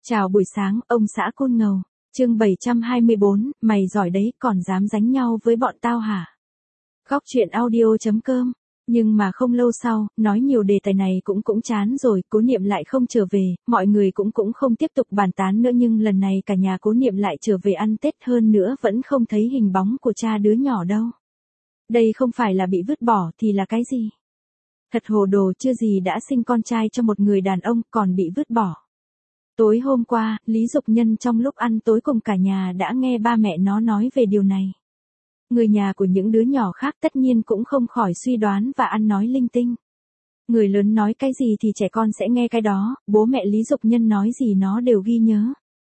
Chào buổi sáng, ông xã Côn Ngầu. Chương 724, mày giỏi đấy, còn dám đánh nhau với bọn tao hả? Góc truyện audio.com. Nhưng mà không lâu sau, nói nhiều đề tài này cũng chán rồi, Cố Niệm lại không trở về, mọi người cũng không tiếp tục bàn tán nữa, nhưng lần này cả nhà Cố Niệm lại trở về ăn Tết, hơn nữa vẫn không thấy hình bóng của cha đứa nhỏ đâu. Đây không phải là bị vứt bỏ thì là cái gì? Thật hồ đồ, chưa gì đã sinh con trai cho một người đàn ông còn bị vứt bỏ. Tối hôm qua, Lý Dục Nhân trong lúc ăn tối cùng cả nhà đã nghe ba mẹ nó nói về điều này. Người nhà của những đứa nhỏ khác tất nhiên cũng không khỏi suy đoán và ăn nói linh tinh. Người lớn nói cái gì thì trẻ con sẽ nghe cái đó, bố mẹ Lý Dục Nhân nói gì nó đều ghi nhớ.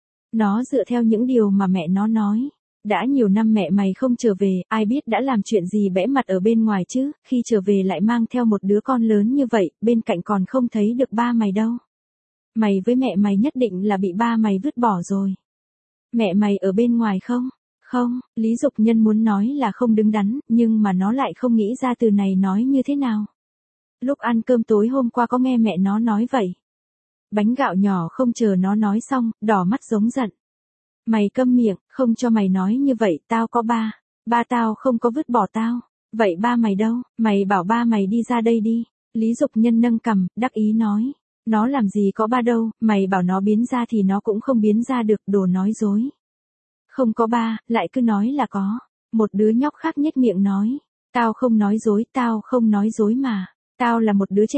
Nó dựa theo những điều mà mẹ nó nói. Đã nhiều năm mẹ mày không trở về, ai biết đã làm chuyện gì bẽ mặt ở bên ngoài chứ, khi trở về lại mang theo một đứa con lớn như vậy, bên cạnh còn không thấy được ba mày đâu. Mày với mẹ mày nhất định là bị ba mày vứt bỏ rồi. Mẹ mày ở bên ngoài không? Không, Lý Dục Nhân muốn nói là không đứng đắn, nhưng mà nó lại không nghĩ ra từ này nói như thế nào. Lúc ăn cơm tối hôm qua có nghe mẹ nó nói vậy. Bánh gạo nhỏ không chờ nó nói xong, đỏ mắt giống giận. Mày câm miệng, không cho mày nói như vậy, tao có ba. Ba tao không có vứt bỏ tao. Vậy ba mày đâu? Mày bảo ba mày đi ra đây đi. Lý Dục Nhân nâng cằm, đắc ý nói. Nó làm gì có ba đâu, mày bảo nó biến ra thì nó cũng không biến ra được, đồ nói dối. Không có ba, lại cứ nói là có. Một đứa nhóc khác nhếch miệng nói. Tao không nói dối, tao không nói dối mà. Tao là một đứa trẻ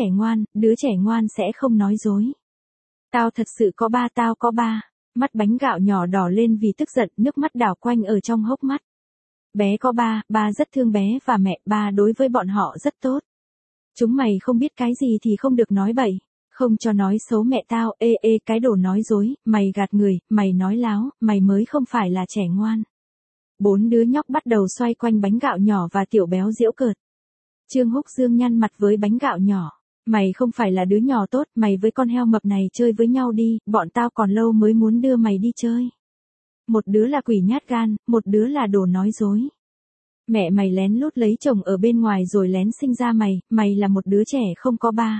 ngoan sẽ không nói dối. Tao thật sự có ba, tao có ba. Mắt bánh gạo nhỏ đỏ lên vì tức giận, nước mắt đảo quanh ở trong hốc mắt. Bé có ba, ba rất thương bé và mẹ, ba đối với bọn họ rất tốt. Chúng mày không biết cái gì thì không được nói bậy. Không cho nói xấu mẹ tao, cái đồ nói dối, mày gạt người, mày nói láo, mày mới không phải là trẻ ngoan. Bốn đứa nhóc bắt đầu xoay quanh bánh gạo nhỏ và Tiểu Béo giễu cợt. Trương Húc Dương nhăn mặt với bánh gạo nhỏ. Mày không phải là đứa nhỏ tốt, mày với con heo mập này chơi với nhau đi, bọn tao còn lâu mới muốn đưa mày đi chơi. Một đứa là quỷ nhát gan, một đứa là đồ nói dối. Mẹ mày lén lút lấy chồng ở bên ngoài rồi lén sinh ra mày, mày là một đứa trẻ không có ba.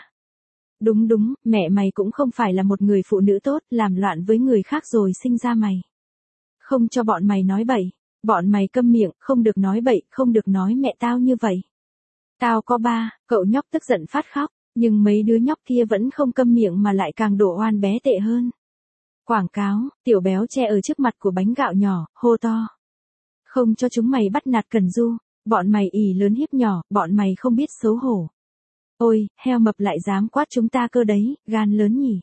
Đúng, mẹ mày cũng không phải là một người phụ nữ tốt, làm loạn với người khác rồi sinh ra mày. Không cho bọn mày nói bậy, bọn mày câm miệng, không được nói bậy, không được nói mẹ tao như vậy. Tao có ba, cậu nhóc tức giận phát khóc, nhưng mấy đứa nhóc kia vẫn không câm miệng mà lại càng đổ oan bé tệ hơn. Quảng cáo, Tiểu Béo che ở trước mặt của bánh gạo nhỏ, hô to. Không cho chúng mày bắt nạt Cần Du, bọn mày ỉ lớn hiếp nhỏ, bọn mày không biết xấu hổ. Ôi, heo mập lại dám quát chúng ta cơ đấy, gan lớn nhỉ.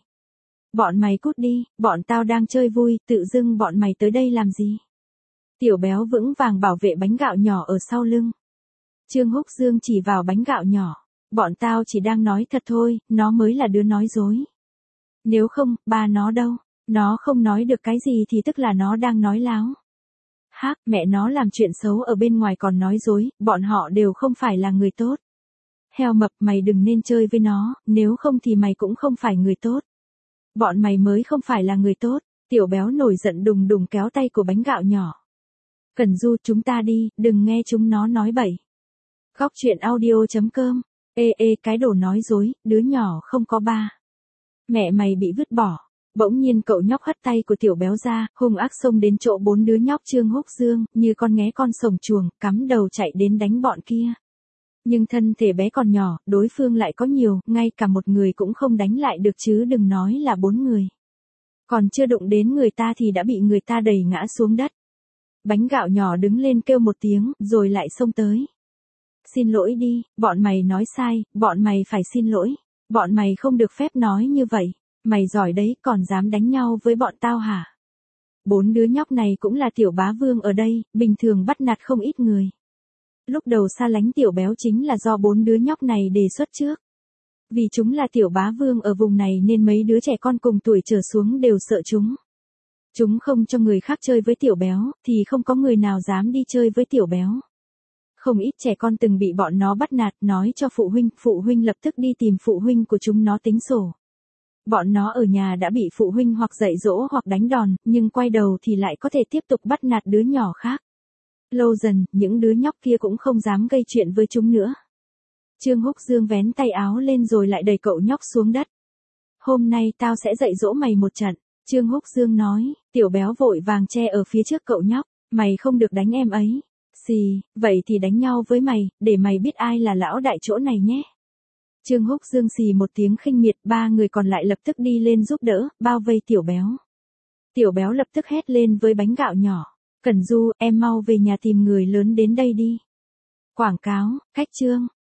Bọn mày cút đi, bọn tao đang chơi vui, tự dưng bọn mày tới đây làm gì? Tiểu Béo vững vàng bảo vệ bánh gạo nhỏ ở sau lưng. Trương Húc Dương chỉ vào bánh gạo nhỏ. Bọn tao chỉ đang nói thật thôi, nó mới là đứa nói dối. Nếu không, ba nó đâu? Nó không nói được cái gì thì tức là nó đang nói láo. Hác, mẹ nó làm chuyện xấu ở bên ngoài còn nói dối, bọn họ đều không phải là người tốt. Heo mập, mày đừng nên chơi với nó, nếu không thì mày cũng không phải người tốt. Bọn mày mới không phải là người tốt. Tiểu Béo nổi giận đùng đùng kéo tay của bánh gạo nhỏ. Cần Du, chúng ta đi, đừng nghe chúng nó nói bậy. Góc truyện audio.com. Cái đồ nói dối, đứa nhỏ không có ba. Mẹ mày bị vứt bỏ. Bỗng nhiên cậu nhóc hất tay của Tiểu Béo ra, hung ác xông đến chỗ bốn đứa nhóc Trương Húc Dương, như con nghé con sổng chuồng, cắm đầu chạy đến đánh bọn kia. Nhưng thân thể bé còn nhỏ, đối phương lại có nhiều, ngay cả một người cũng không đánh lại được chứ đừng nói là bốn người. Còn chưa đụng đến người ta thì đã bị người ta đẩy ngã xuống đất. Bánh gạo nhỏ đứng lên kêu một tiếng, rồi lại xông tới. Xin lỗi đi, bọn mày nói sai, bọn mày phải xin lỗi. Bọn mày không được phép nói như vậy. Mày giỏi đấy, còn dám đánh nhau với bọn tao hả? Bốn đứa nhóc này cũng là Tiểu Bá Vương ở đây, bình thường bắt nạt không ít người. Lúc đầu xa lánh Tiểu Béo chính là do bốn đứa nhóc này đề xuất trước. Vì chúng là Tiểu Bá Vương ở vùng này nên mấy đứa trẻ con cùng tuổi trở xuống đều sợ chúng. Chúng không cho người khác chơi với Tiểu Béo, thì không có người nào dám đi chơi với Tiểu Béo. Không ít trẻ con từng bị bọn nó bắt nạt, nói cho phụ huynh lập tức đi tìm phụ huynh của chúng nó tính sổ. Bọn nó ở nhà đã bị phụ huynh hoặc dạy dỗ hoặc đánh đòn, nhưng quay đầu thì lại có thể tiếp tục bắt nạt đứa nhỏ khác. Lâu dần, những đứa nhóc kia cũng không dám gây chuyện với chúng nữa. Trương Húc Dương vén tay áo lên rồi lại đẩy cậu nhóc xuống đất. Hôm nay tao sẽ dạy dỗ mày một trận. Trương Húc Dương nói, Tiểu Béo vội vàng che ở phía trước cậu nhóc, mày không được đánh em ấy. Xì, vậy thì đánh nhau với mày, để mày biết ai là lão đại chỗ này nhé. Trương Húc Dương xì một tiếng khinh miệt, ba người còn lại lập tức đi lên giúp đỡ, bao vây Tiểu Béo. Tiểu Béo lập tức hét lên với bánh gạo nhỏ, Cẩn Du, em mau về nhà tìm người lớn đến đây đi. Quảng cáo, khách trương.